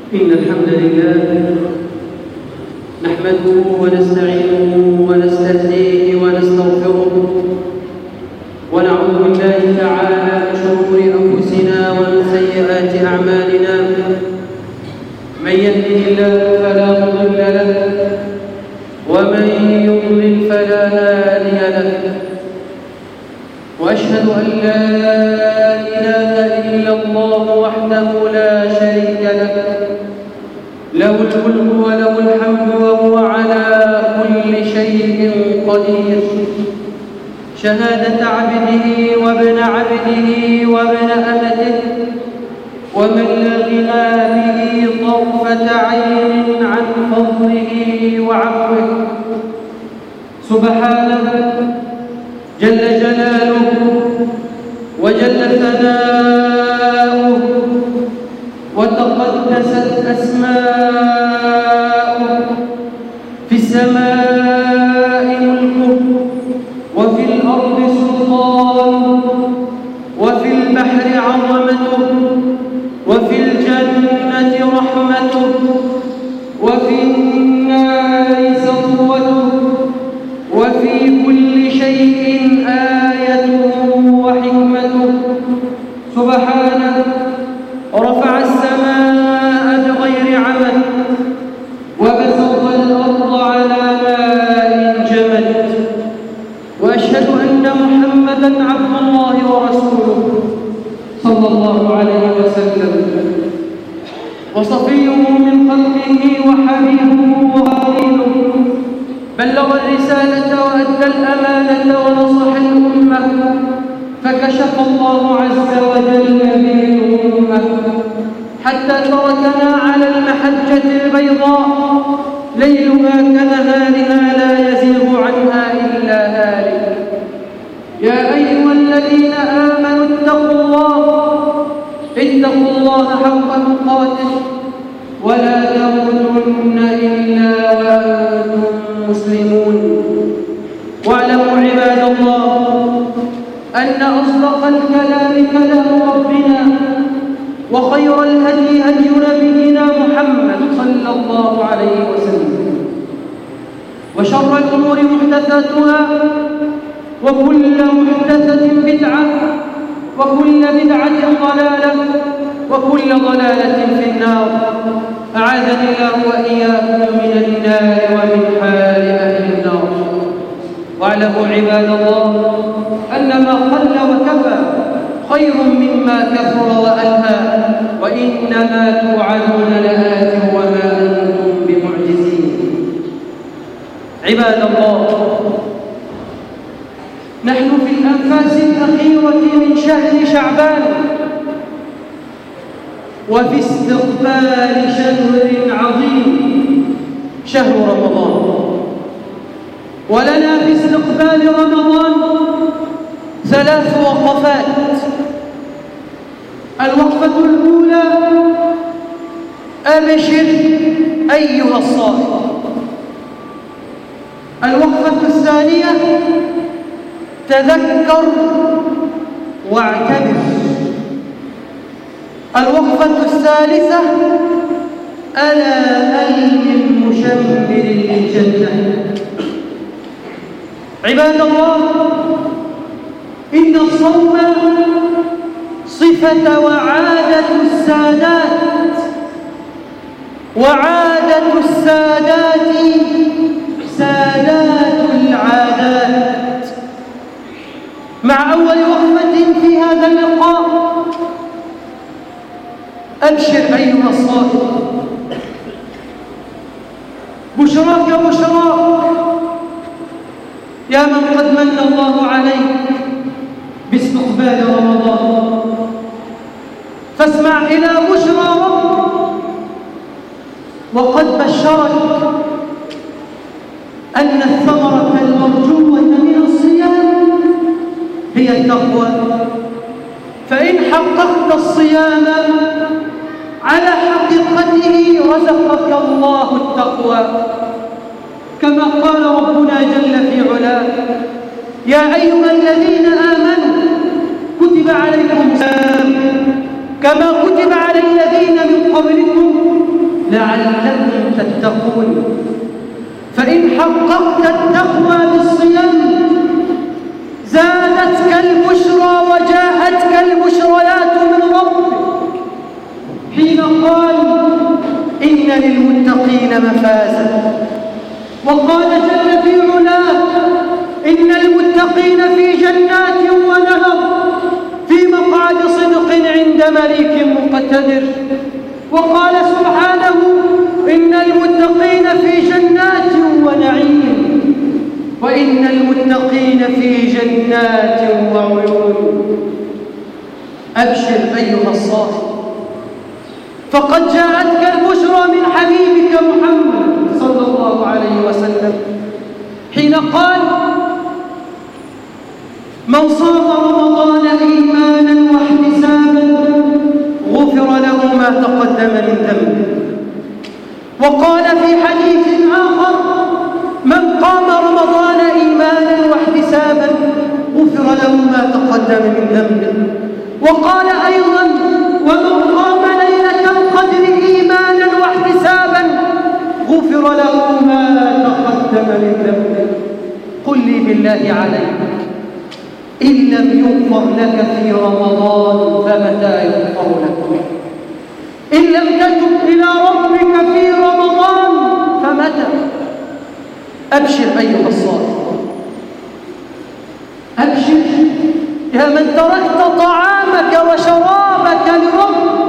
إن الحمد لله نحمده ونستعينه ونستهديه ونستغفره ونعوذ بالله تعالى من شرور أنفسنا ومن سيئات أعمالنا. من يهده الله فلا مضل له ومن يضلل فلا هادي له، وأشهد أن لا إله إلا الله وحده لا شريك له، له الملك وله الحمد وهو على كل شيء قدير. شهادة عبده وابن عبده وابن أمته ومن لا غنى به طرفة عين عن فضله وعفوه، سبحانه جل جلاله وجل ثناؤه وتقدست أسماؤه. في السماء ملكه وفي الأرض سلطانه وفي البحر عظمته وفي الجنة رحمته وفي النار سطوته وفي كل شيء آيته وحكمته. سبحانه رفع السماء بغير عمد وبسط الأرض على ماء جمد، وأشهد أن محمدًا عبد الله ورسوله صلى الله عليه وسلم، وصفيه من خلقه وحبيبه وخليله. بلغ الرسالة وأدى الأمانة ونصح الأمة، فكشف الله عز وجل به الأمة حتى تركنا على المحجة البيضاء ليلها كنهارها لا يزيغ عنها إلا هالك. يا أيها الذين آمنوا اتقوا الله حق تقاته ولا تموتن إلا وأنتم مسلمون. واعلموا عباد الله أن أصدق الكلام كلام ربنا، وخير الهدي هدي نبينا محمد صلى الله عليه وسلم، وشر الأمور محدثاتها، وكل محدثة بدعة، وكل بدعة ضلالة، وكل ضلالة في النار. أعاذني الله وإياكم من النار ومن حال أهل النار. واعلموا عباد الله أن ما قل وكفى خير مما كثر وألهى، وإنما توعدون لآت وما أنتم بمعجزين. عباد الله، نحن في الأنفاس الأخيرة من شهر شعبان، وفي استقبال شهر عظيم شهر رمضان. ولنا في استقبال رمضان 3 وقفات. الوقفة الأولى: أبشر أيها الصائم. الوقفة الثانية: تذكر واعتبر. الوقفة الثالثة: ألا هل من مشمر للجنة. عباد الله، إن الصوم صفة وعادة السادات، وعادة السادات سادات العادات. مع أول وقفة في هذا اللقاء: أبشر أيها الصائم، بشراك بشراك يا من قد من الله عليك باستقبال رمضان. فاسمع إلى بشرى ربك، وقد بشرك أن الثمرة المرجوة من الصيام هي التقوى. فإن حققت الصيام على حقيقته رزقك الله التقوى، كما قال ربنا جل في علاه: يا أيها الذين آمنوا كتب عليكم الصيام كما كتب على الذين من قبلكم لعلكم تتقون. فإن حققت التقوى بالصيام زادتك البشرى وجاءتك البشريات من ربك حين قال إن للمتقين مفازا، وقال جل في علاه إن المتقين في جنات ونهر في مقعد صدق عند مليك مقتدر، وقال سبحانه إن المتقين في جنات ونعيم، وإن المتقين في جنات وعيون. أبشر أيها الصائم، فقد جاءتك البشرى من حبيبك محمد صلى الله عليه وسلم حين قال من صام رمضان إيمانا واحتسابا غفر له ما تقدم من ذنبه. وقال في حديث آخر من قام رمضان إيمانا واحتسابا غفر له ما تقدم من ذنبه. وقال أيضا ومن قام ليلة القدر إيمانا واحتسابا غفر له ما تقدم من ذنبه. قل لي بالله عليك إن لم يغفر لك في رمضان فمتى يغفر لك؟ إن لم تتب إلى ربك في رمضان فمتى؟ أبشر أيها الصائم، أبشر يا من تركت طعامك وشرابك لربك،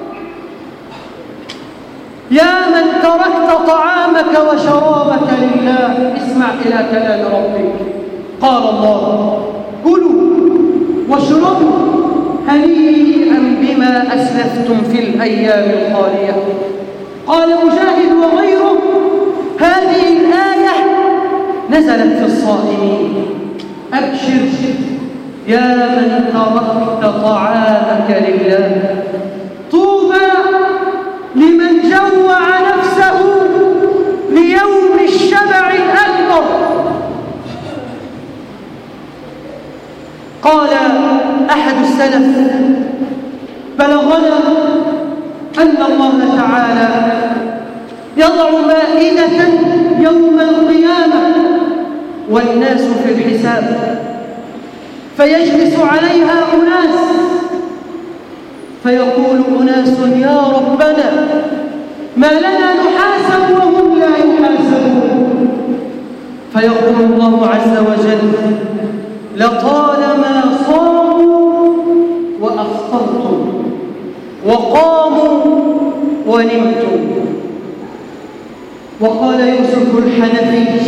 يا من تركت طعامك وشرابك لله. اسمع إلى كلام ربك. قال الله كلوا واشربوا هنيئا بما أسلفتم في الأيام الخالية. قال مجاهد وغيره هذه الآية نزلت في الصائمين. أبشر يا من تركت طعامك لله. طوبى لمن جوع نفسه ليوم الشبع الأكبر. قال أحد السلف بلغنا أن الله تعالى يضع مائدة يوم القيامة والناس في الحساب، فيجلس عليها أناس فيقول أناس يا ربنا ما لنا نحاسب وهم لا يحاسبون، فيقول الله عز وجل لطالما صاموا وأفطرتم وقاموا ونمتم. وقال يوسف الحنفي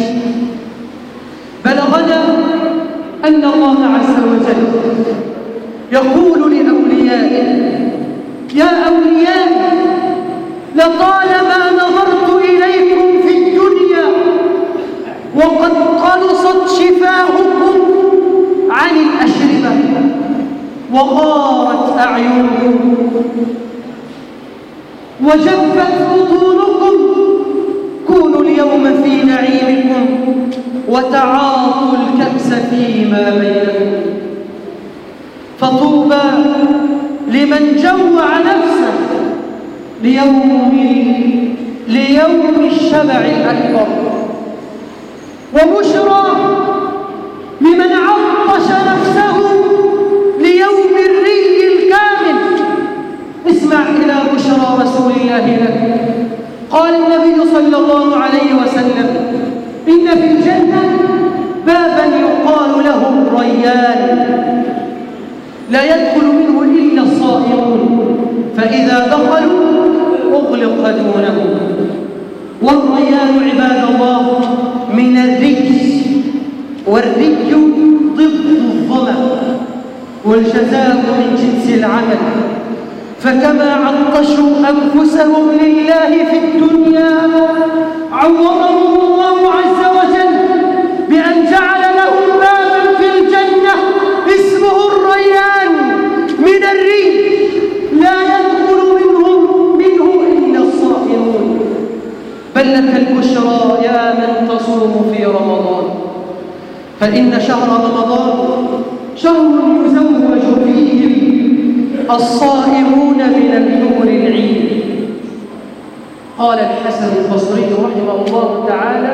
بلغنا أن الله عز وجل يقول لأوليائه يا أوليائي لطالما نظرت إليكم في الدنيا وقد قلصت شفاهكم عن الأشربة وغارت أعينكم وجفت بطونكم، كونوا اليوم في نعيمكم وتعاطوا الكأس فيما بينكم. فطوبى لمن جوع نفسه ليوم الشبع الأكبر، وبشرى لمن عطش نفسه ليوم الري الكامل. اسمع إلى بشرى رسول الله لك. قال النبي صلى الله عليه وسلم إن في الجنة بابا يقال له الريان لا يدخل منه إلا الصائمون، فإذا دخلوا أغلق دونهم. والريان عباد الله من الري، والري ضد الظمأ، والجزاء من جنس العمل. فكما عطشوا أنفسهم لله في الدنيا عوضهم الله عز وجل بأن جعل لهم بابا في الجنة اسمه الريان من الري لا يدخل منه إلا الصائمون. بل لك البشرى يا من تصوم في رمضان، فإن شهر رمضان شهر يزوج فيه الصائمون من الحور العين. قال الحسن البصري رحمه الله تعالى: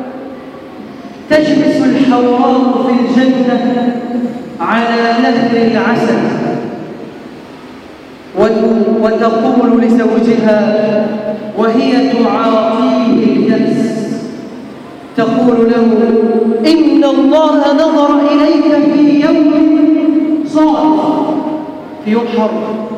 تجلس الحوراء في الجنة على نهر العسل وتقول لزوجها وهي تعاطيه الكأس، تقول له: إن الله نظر إليك في يوم صعب، في يوم حر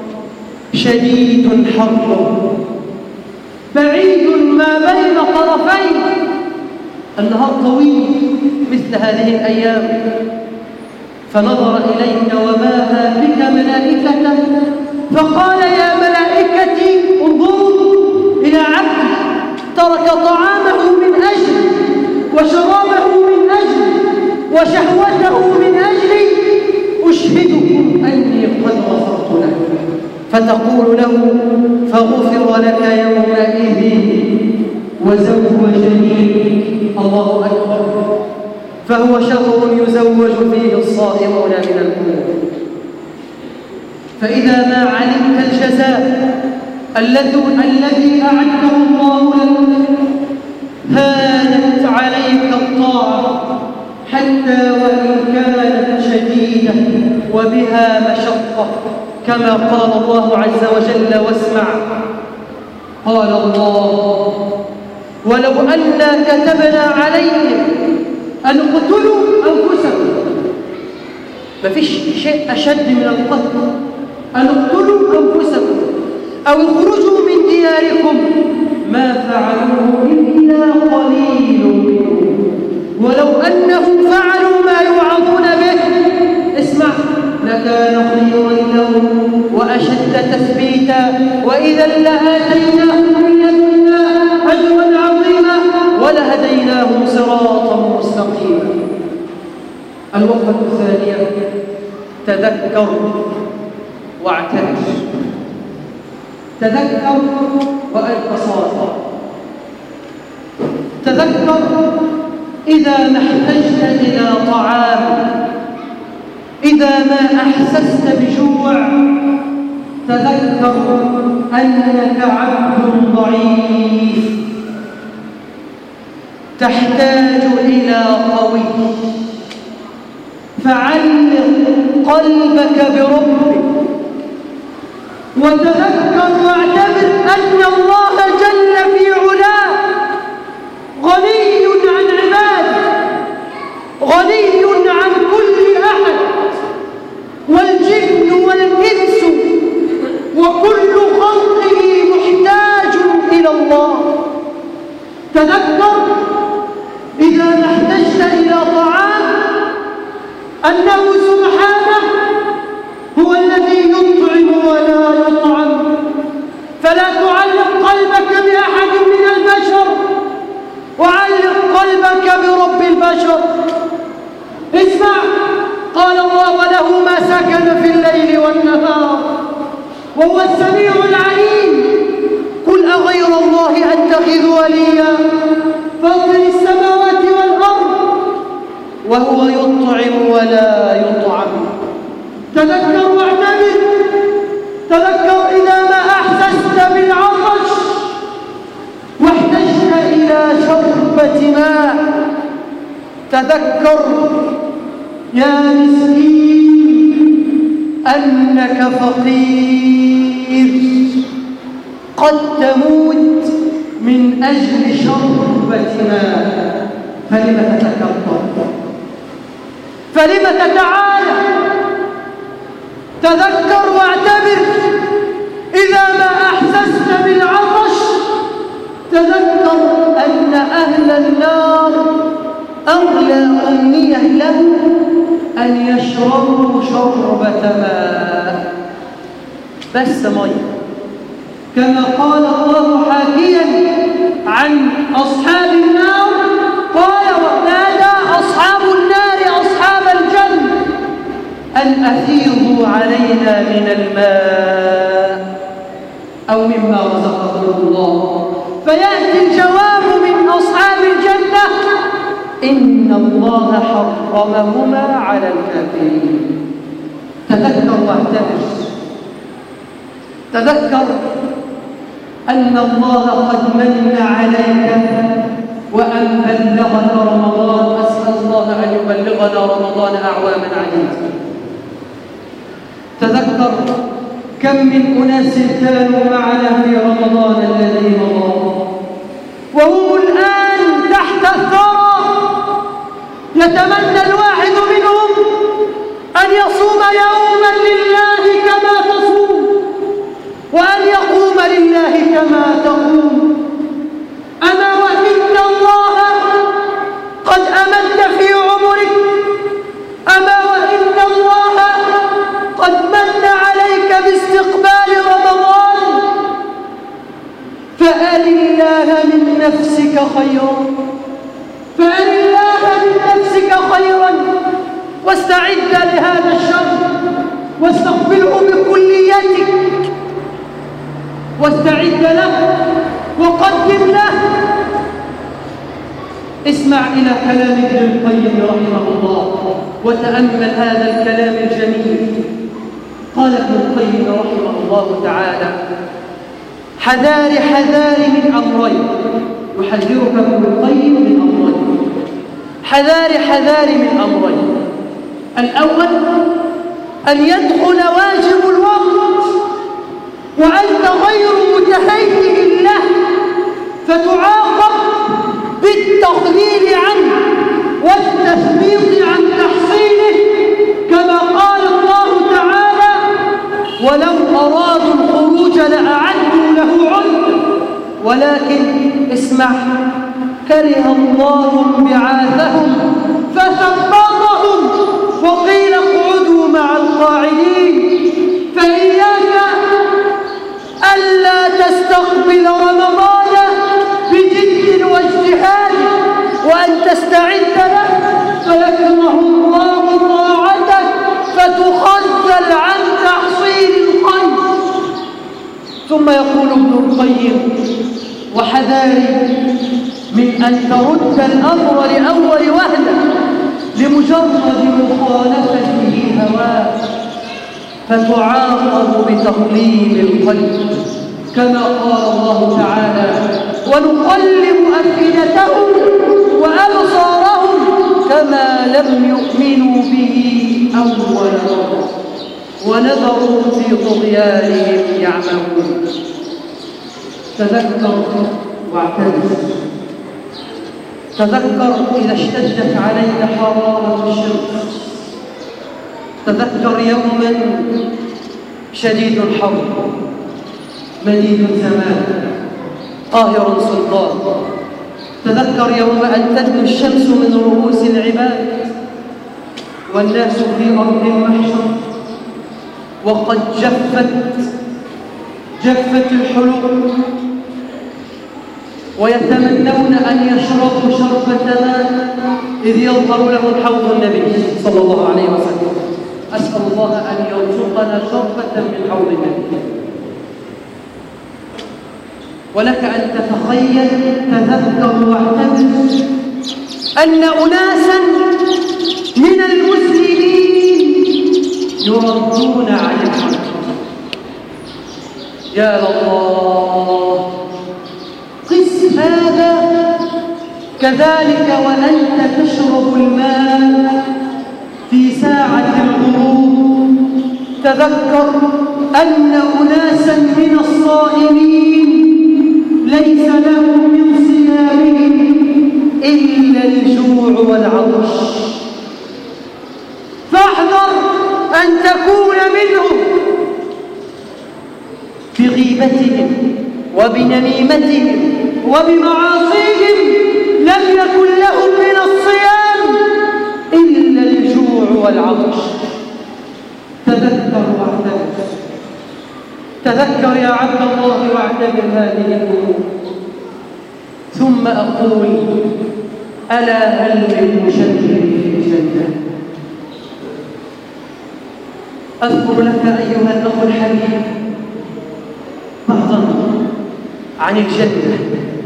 شديد حر بعيد ما بين طرفين، النهار طويل مثل هذه الأيام، فنظر إليك وباهى بك ملائكته فقال: يا ملائكتي انظروا إلى عبدي ترك طعامه من أجلي وشرابه من أجلي وشهوته من أجلي، أشهدكم أني قد غفرت له. فتقول له: فغفر لك يومئذ وزوجني. الله أكبر. فهو شهر يزوج فيه الصائمون من الأمور. فإذا ما علمت الجزاء الذي أعده الله لك هانت عليك الطاعة حتى وإن كانت شديدة وبها مشقة، كما قال الله عز وجل: واسمع قال الله: ولو أنا كتبنا عليهم أن اقتلوا أنفسكم. ما فيش شيء أشد من القتل، أن اقتلوا أنفسكم أو اخرجوا من دياركم ما فعلوه إلا قليل منهم، ولو أنهم فعلوا ما يوعظون به اسمع لكان خيرا لهم وأشد تثبيتا وإذا لآتيناهم من لدنا أجرا عظيما ولهديناهم صراطا مستقيما. الوقفة الثانية: تذكر واعتبر. تذكر وأنت صادق. تذكر إذا ما احتجت إلى طعام، إذا ما أحسست بجوع، تذكر أنك عبد ضعيف تحتاج إلى قوي، فعلق قلبك بربك وتذكر واعتبر أن الله جل في علاه غني عن عباده، غني عن كل أحد، والجن والإنس وكل خلقه محتاج إلى الله. تذكر إذا ما احتجت إلى طعام أنه سبحانه هو الذي يطعم ولا يطعم، فلا تعلق قلبك بأحد من البشر وعلق قلبك برب البشر. اسمع قال الله: وله ما سكن في الليل والنهار وهو السميع العليم. قل أغير الله أتخذ وليا فاطر السماوات والأرض وهو يطعم ولا يطعم. تذكر واعتبر. تذكر إذا ما أحسست بالعطش واحتجت إلى شربة ماء، تذكر يا مسكين أنك فقير قد تموت من أجل شربة ماء، فلم تتكبر؟ فلم تتعالى؟ تذكر واعتبر إذا ما أحسست بالعطش. تذكر أن أهل النار أغلى أمنية لهم أن يشربوا شربة ماء، بس مية، كما قال الله حاكيا عن أصحاب النار قال: ونادى أصحاب النار أصحاب الجنة أن أفيضوا علينا من الماء أو مما رزقهم الله، فيأتي الجواب من أصحاب الجنة: إن الله حرمهما على الكافرين. تذكر واعتبر. تذكر أن الله قد من عليك وأن بلغك رمضان. أسأل الله أن يبلغنا رمضان أعواما عديدة. تذكر كم من أناس كانوا معنا في رمضان الذي مضى وهم الآن تحت الثرى. يتمنى الواحد منهم أن يصوم يوما لله كما تصوم وأن يقوم لله كما تقوم. أما وإن الله قد أمد في عمرك، أما وإن الله قد من عليك باستقبال رمضان، فأل الله من نفسك خيرا، فأل الله من نفسك خيرا واستعد لهذا الشر واستقبله بكليتك واستعد له وقدم له. اسمع إلى كلام ابن القيم رحمه الله وتأمل هذا الكلام الجميل. قال ابن القيم رحمه الله تعالى: حذار حذار من أمرين. يحذرك ابن القيم من أمرين، حذار حذار من أمرين. الأول أن يدخل واجب الوقت وأنت غير متهيئ له فتعاقب بالتقليل عنه والتثبيط عن تحصيله، كما قال الله تعالى: ولو أرادوا الخروج لأعدوا له عدة ولكن اسمع كره الله انبعاثهم فثبطهم وقيل اقعدوا مع القاعدين. فإياك ألا تستقبل رمضان بجد واجتهاد وأن تستعد له فيكره الله طاعتك فتخذل عن تحصيل الخير. ثم يقول ابن القيم: وحذاري من أن ترد الأمر لأول وهلة لمجرد مخالفته هواه فتعاقب بتقليل القلب، كما قال الله تعالى: ونقلب أفئدتهم وأبصارهم كما لم يؤمنوا به أول مرة ونذروا في طغيانهم يعمهون. تذكر واعتبر، تذكر إذا اشتدت عليك حرارة الشمس، تذكر يوما شديد الحر مديد الزمان قاهر سلطان، تذكر يوم أن تدنو الشمس من رؤوس العباد والناس في أرض المحشر وقد جفت الحلول ويتمنون أن يشربوا شربة ماء إذ يظهر لهم حوض النبي صلى الله عليه وسلم. أسأل الله أن يرزقنا شربة من حوض النبي. ولك أن تتخيل، تذكر واعتبر أن أناسا من المسلمين يردون عن الحق. يا الله، قس هذا كذلك وأنت تشرب الماء في ساعة الغروب. تذكر أن أناسا من الصائمين ليس لهم من صيامهم إلا الجوع والعطش، فاحذر أن تكون منهم بغيبتهم وبنميمتهم وبمعاصيهم لم يكن لهم من الصيام إلا الجوع والعطش. تذكر واعتبر، تذكر يا عبد الله واعتبر هذه الأمور. ثم أقول: ألا هل من مشكل في الجنة؟ أذكر لك أيها الأخ الحبيب بعضا عن الجنة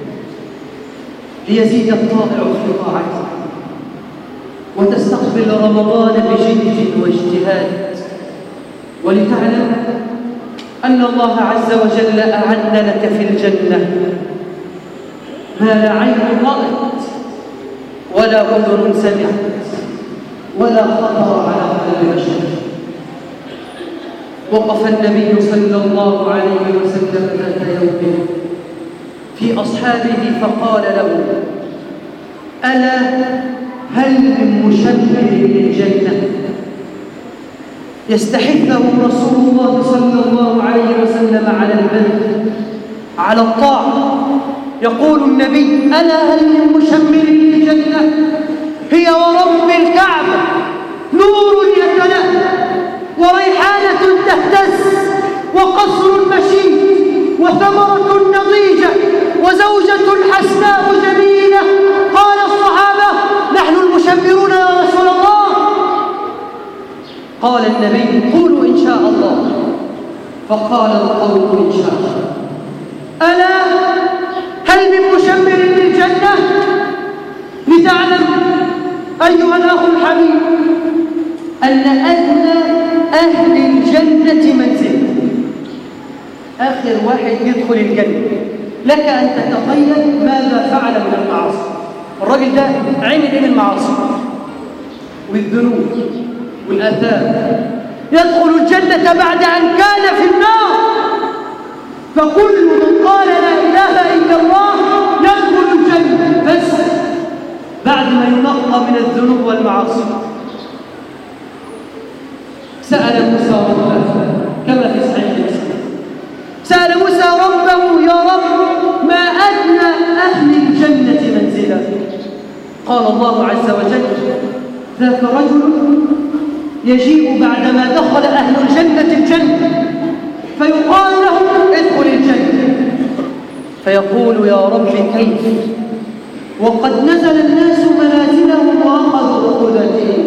ليزيد الطائع في طاعته وتستقبل رمضان بجد واجتهاد، ولتعلم أن الله عز وجل أعد لك في الجنة ما لا عين رأت ولا أذن سمعت ولا خطر على قلب بشر. وقف النبي صلى الله عليه وسلم ذات يوم في أصحابه فقال له: ألا هل من مشمر للجنة؟ يستحثه رسول الله صلى الله عليه وسلم على البر، على الطاعة. يقول النبي: ألا هل من مشمر للجنة؟ هي ورب الكعبة نور يتلألأ وريحانة تهتز وقصر مشيد وثمرة نضيجة وزوجة حسناء جميلة. قال الصحابة: نحن المشمرون يا رسول الله. قال النبي: قولوا إن شاء الله. فقال القوم: إن شاء الله. ألا هل من مشمر للجنة؟ لتعلم أيها الأخ الحبيب أن أدنى أهل الجنة منزل، آخر واحد يدخل الجنة. لك أن تتخيل ماذا فعل من المعاصي. الراجل ده عمل إيه من المعاصي والذنوب والآثام، يدخل الجنة بعد أن كان في النار. فكل من قال لا إله إلا الله يدخل الجنة، بس بعد ما ينقى من الذنوب والمعاصي. سأل موسى ربه كما في صحيح مسلم، سأل موسى ربه: يا رب ما أدنى أهل الجنة منزلا؟ قال الله عز وجل: ذاك رجل يجيء بعدما دخل أهل الجنة الجنة فيقال له: ادخل الجنة، فيقول: يا رب كيف وقد نزل الناس منازلهم وأخذوا عقودتهم؟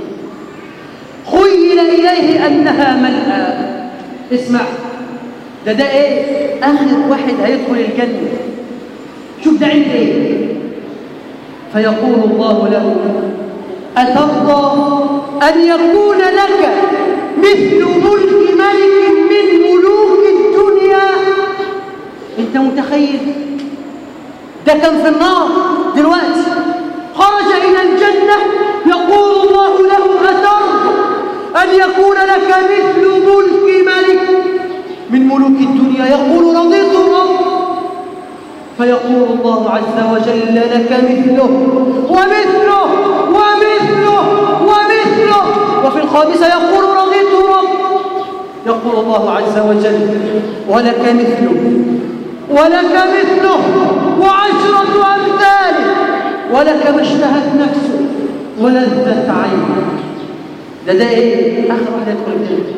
خيل إليه أنها ملأى. اسمع، ده إيه؟ آخر واحد هيدخل الجنة. شوف ده عند إيه؟ فيقول الله له: أترضى أن يكون لك مثل ملك ملك من ملوك الدنيا؟ أنت متخيل؟ ده كان في النار، دلوقتي خرج إلى الجنة. يقول الله له: أترضى أن يكون لك مثل ملك ملك من ملوك الدنيا؟ يقول: رضيت رب. فيقول الله عز وجل: لك مثله ومثله ومثله ومثله. وفي الخامسة يقول: رضيت رب. يقول الله عز وجل: ولك مثله ولك مثله وعشرة أمثاله ولك ما اشتهت نفسه ولذت عينه. ده إيه؟ آخر واحد يدخل الجنة.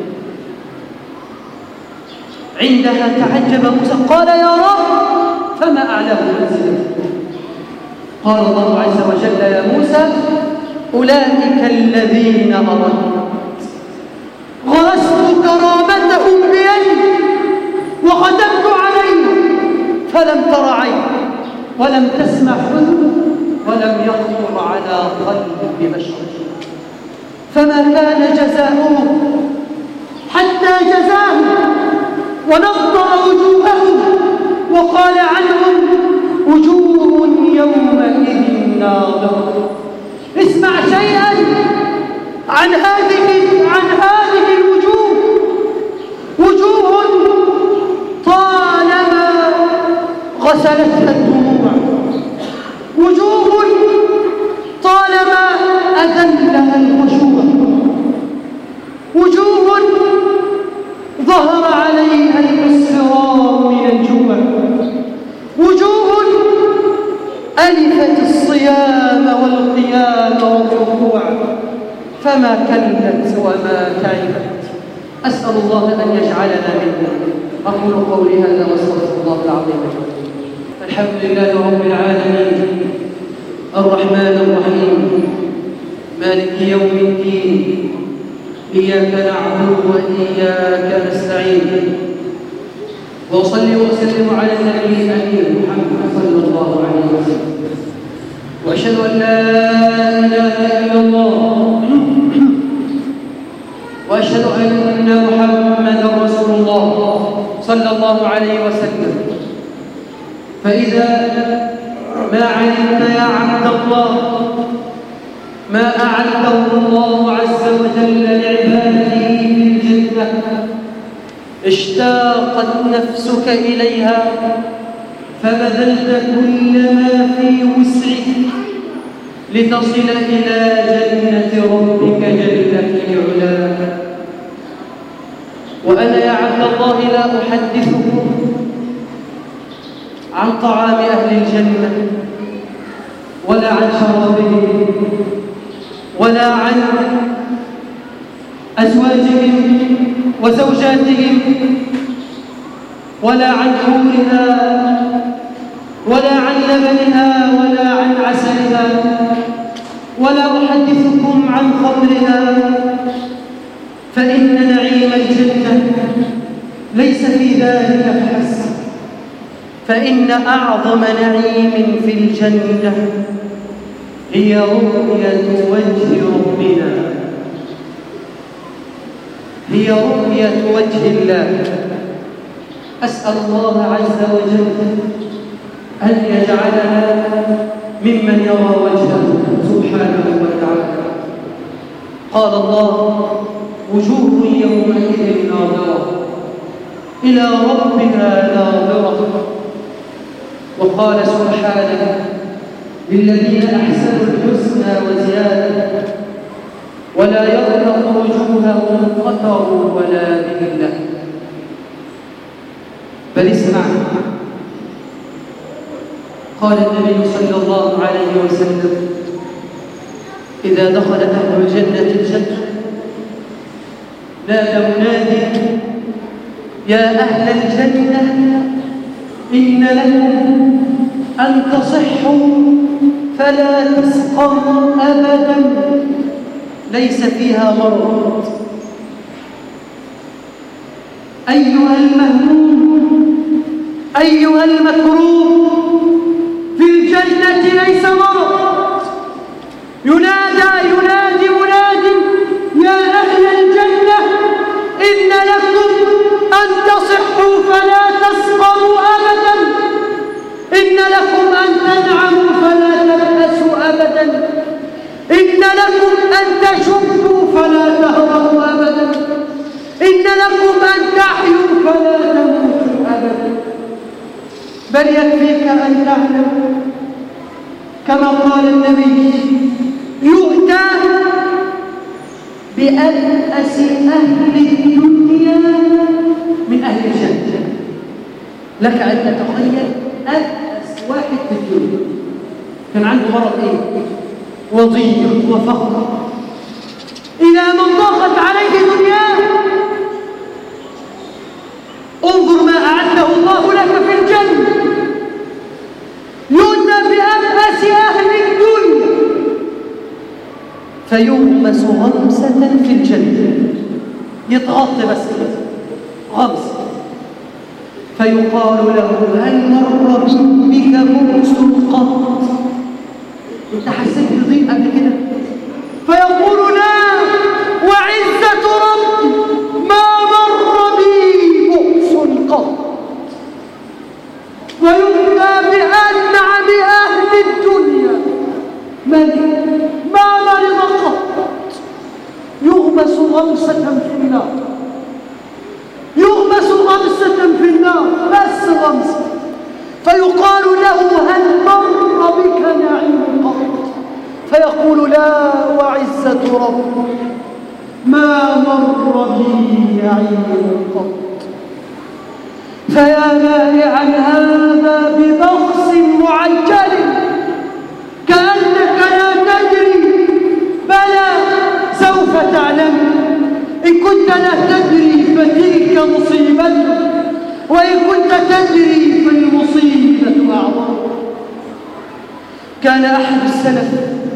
عندها تعجب موسى، قال: يا رب فما أعلاه منزلا؟ قال الله عز وجل: يا موسى أولئك الذين أردت غرست كرامتهم بيدي وختمت عليهم فلم تر عين ولم تسمع أذن ولم يخطر على قلب بشر. فما كان جزاؤهم حتى جزاهم ونضر وجوههم وقال عنهم: وجوه يومئذ ناظرة. اسمع شيئا عن هذه الوجوه. وجوه طالما غسلتها الدموع، وجوه طالما أذلها الخشوع، وجوه ظهر عليها الإصرار من الجوع، وجوه ألفت الصيام والقيام والركوع فما كلت وما تعبت. أسأل الله أن يجعلنا منهم. أقول قولي هذا واستغفر الله العظيم. الحمد لله رب العالمين الرحمن الرحيم مالك يوم الدين، إياك نعبد وإياك نستعين. وأصلي وأسلم على النبي الأمين محمد صلى الله عليه وسلم، وأشهد أن لا إله إلا الله، وأشهد أن محمدا رسول الله. صلى الله عليه وسلم: فإذا ما علمت يا عبد الله ما أعده الله عز وجل لعباده في الجنة اشتاقت نفسك إليها فبذلت كل ما في وسعك لتصل إلى جنة ربك جل في علاه. وأنا يا عبد الله لا أحدثكم عن طعام أهل الجنة ولا عن شرابهم ولا عن أزواجهم وزوجاتهم ولا عن حورها ولا عن لبنها ولا عن عسلها ولا أحدثكم عن خمرها، فإن نعيم الجنة ليس في ذلك فحسب، فإن أعظم نعيم في الجنة هي رؤية وجه ربنا، هي رؤية وجه الله. أسأل الله عز وجل أن يجعلنا ممن يرى وجهه سبحانه وتعالى. قال الله: وجوه يومئذ ناظرة إلى ربها ناظرة. وقال سبحانه: للذين أحسنوا الحسنى وزيادة ولا يرهق وجوههم قتر ولا ذلة. بل اسمع، قال النبي صلى الله عليه وسلم: إذا دخل أهل الجنة الجنة نادى منادي: يا أهل الجنة إن لكم أن تصحوا فلا تسقموا أبدا ليس فيها مرض. أيها المهموم أيها المكروب، في الجنة ليس مرض. ينادي مناد: يا أهل الجنة إن لكم أن تصحوا فلا تسقموا أبدا، إن لكم أن تنعموا فلا تبأسوا أبدا، إن لكم أن تشبوا فلا تهرموا أبدا، إن لكم أن تحيوا فلا تموتوا أبدا. بل يكفيك أن تعلم كما قال النبي: يؤتى بأبأس أهل الدنيا من أهل الجنة. لك أن تتخيل أبأس واحد في الدنيا كان عنده مرض إيه؟ وضيق وفقر، إلى من ضاقت عليه دنياه. انظر ما أعده الله لك في الجنة. يؤتى بأبأس أهل الدنيا فيغمس غمسة في الجنة، يتغطي بس غمسة، فيقال له: هل مر بك بؤس قط؟ انت حسيت بضيق قبل كده؟ فيقول: لا وعزة ربي ما مر بي بؤس قط. ويؤتى بأنعم أهل الدنيا ملك ما مرض قط، يغمس غمسة في النار، يغمس غمسة في النار، بس غمسة. فيقال له: هل مر بك نعيم قط؟ فيقول: لا وعزة ربي ما مر بي نعيم قط. فيا بائعا هذا ببخس معجل كأنك لا تدري، بلى سوف تعلم. إن كنت لا تدري فتلك مصيبة، وإن كنت تدري فالمصيبة أعظم. كان أحد السلف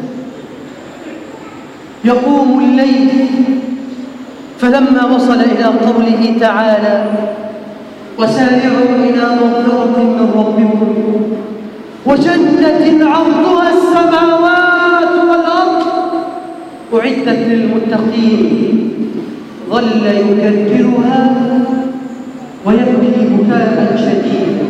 يقوم الليل، فلما وصل إلى قوله تعالى: وسارعوا إلى مغفرة من ربكم وجنة عرضها السماوات والأرض أعدت للمتقين، ظل يكررها ويبكي بكاء شديدا.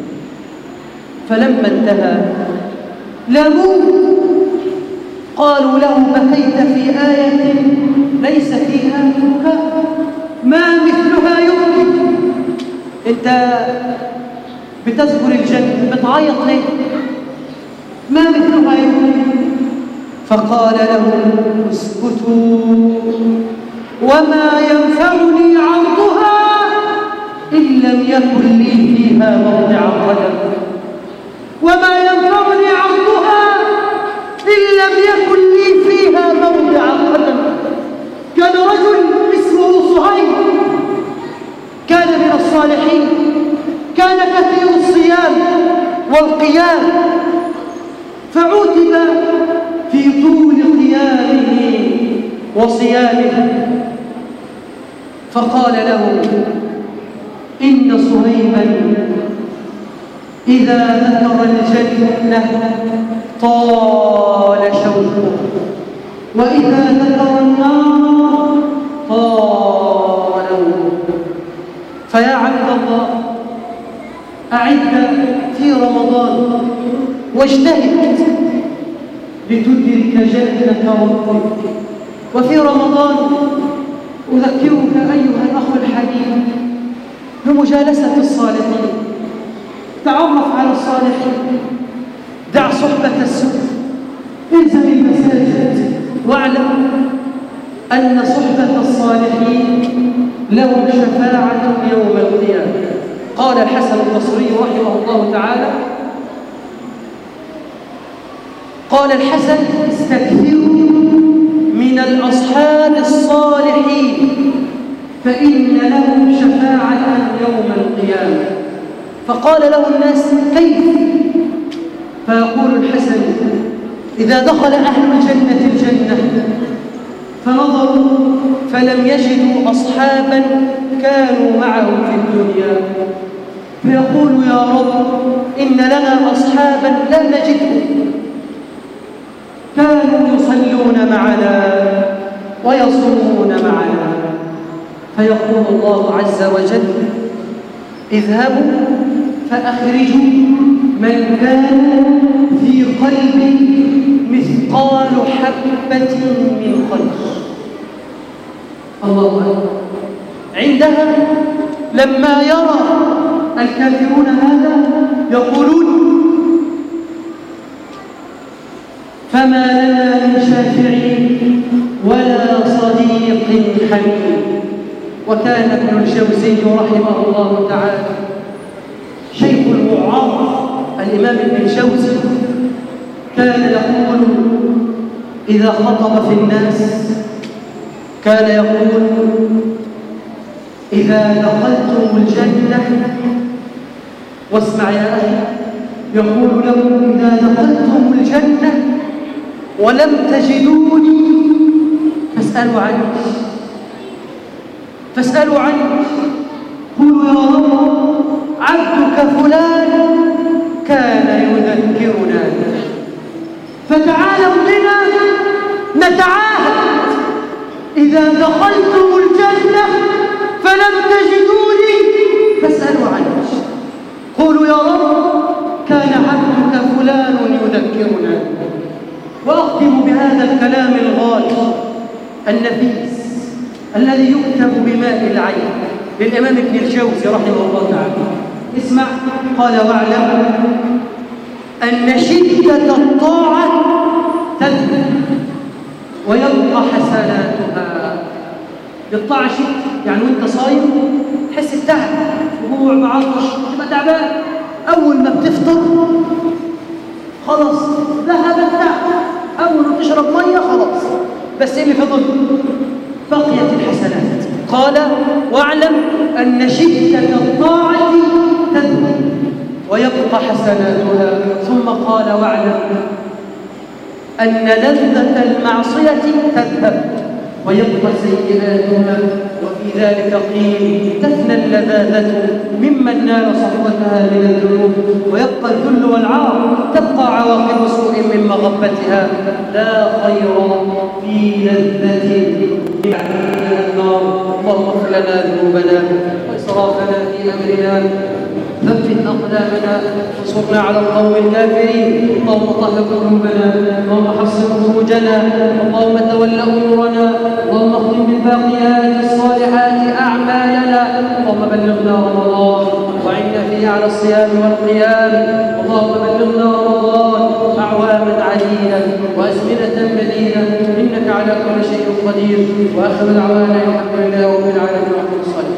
فلما انتهى لاموه، قالوا له: بكيت في آية ليس فيها بكاء، ما مثلها يبكي؟ انت بتذكر الجنة بتعيط ليه؟ ما مثلها يبكي؟ فقال لهم: اسكتوا، وما ينفعني عرضها إن لم يكن لي فيها موضع قدم، وما ينفعني عرضها إن لم يكن لي فيها موضع قدم. كان رجل اسمه صهيب، كان من الصالحين، كان كثير الصيام والقيام، فعوتب في طول قيامه وصيامه، فقال له: إن صهيبا إذا ذكر الجنة طال شوقه، وإذا ذكر النار طال نومه. فيا عبد الله، أعد في رمضان واجتهد لتدرك جنة ربك. وفي رمضان أذكرك أيها الأخ الحبيب بمجالسة الصالحين، تعرف على الصالحين، دع صحبة السوء، الزم المساجد، واعلم أن صحبة الصالحين لهم شفاعة يوم القيامة. قال الحسن البصري رحمه الله تعالى، قال الحسن: استكثروا من الأصحاب الصالحين فإن لهم شفاعة يوم القيامة. فقال له الناس: كيف؟ فيقول الحسن: إذا دخل أهل الجنة الجنة فنظروا فلم يجدوا أصحابا كانوا معهم في الدنيا، فيقول: يا رب، إن لنا أصحابا لا نجدهم، كانوا يصلون معنا ويصومون معنا. فيقول الله عز وجل: اذهبوا فأخرجوا من كان في قلبه مثقال حبة من خير. الله أكبر. عندها لما يرى الكافرون هذا يقولون: فما لنا من شافعين ولا صديق حميم. وكان ابن الجوزي رحمه الله تعالى شيخ الوعاظ الإمام ابن الجوزي كان يقول إذا خطب في الناس كان يقول: إذا دخلتم الجنة، واسمع يا أخي، يقول لهم: إذا دخلتم الجنة ولم تجدوني فاسألوا عني، قولوا: يا رب، عبدك فلان كان يذكرنا، فتعالوا بنا نتعاهد، إذا دخلتم الجنة فلم تجدوني فاسألوا عني، قولوا: يا رب، كان عبدك فلان يذكرنا. وأختم بهذا الكلام الغالي النفيس الذي يكتب بماء العين للإمام ابن الجوزي رحمه الله تعالى. اسمع، قال: واعلم أن شدة الطاعة تذهب ويبقى حسناتها. الطاعة شدة، يعني وانت صايم تحس بتعب، جوع، بعطش، تبقى تعبان. أول ما بتفطر خلاص ذهب التعب، أول ما تشرب مية خلاص، بس اللي فضل بقيت الحسنات. قال: واعلم أن شدة الطاعة تذهب ويبقى حسناتها. ثم قال: واعلم أن لذة المعصية تذهب ويبقى سيئاتها. وفي ذلك قيل: تفنى اللذاذة ممن نال صفوتها من الذنوب، ويبقى الذل والعار، تبقى عواقب سوء من مغبتها. لا خير في لذة النار. اللهم لنا ذنوبنا وإسرافنا في أمرنا، ثبت أقدامنا وانصرنا على القوم الكافرين. اللهم طهر قلوبنا، اللهم حصن فروجنا، اللهم تول أمورنا، اللهم اختم بالباقيات الصالحات أعمالنا، اللهم بلغنا رمضان وعنا فيه على الصيام والقيام، اللهم بلغنا رمضان أعواما عديدة وأزمنة مديدة، إنك على كل شيء قدير. وآخر دعوانا الحمد لله رب العالمين.